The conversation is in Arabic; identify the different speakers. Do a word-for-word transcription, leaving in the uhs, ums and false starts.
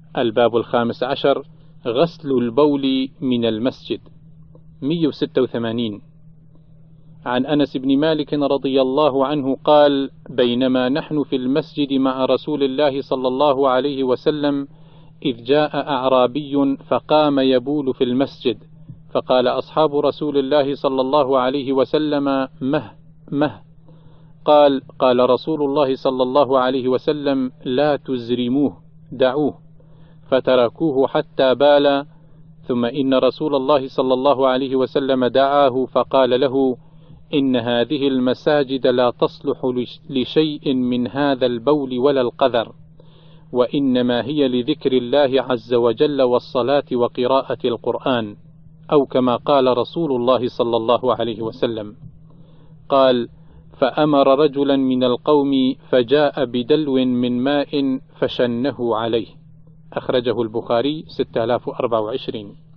Speaker 1: الباب الخامس عشر: غسل البول من المسجد. مئة وستة وثمانين. عن أنس بن مالك رضي الله عنه قال: بينما نحن في المسجد مع رسول الله صلى الله عليه وسلم إذ جاء أعرابي فقام يبول في المسجد، فقال أصحاب رسول الله صلى الله عليه وسلم: مه مه. قال: قال رسول الله صلى الله عليه وسلم: لا تزرموه، دعوه. فتركوه حتى بال، ثم إن رسول الله صلى الله عليه وسلم دعاه فقال له: إن هذه المساجد لا تصلح لشيء من هذا البول ولا القذر، وإنما هي لذكر الله عز وجل والصلاة وقراءة القرآن، أو كما قال رسول الله صلى الله عليه وسلم. قال: فأمر رجلا من القوم فجاء بدلو من ماء فشنه عليه. أخرجه البخاري ستة آلاف وأربعة وعشرين.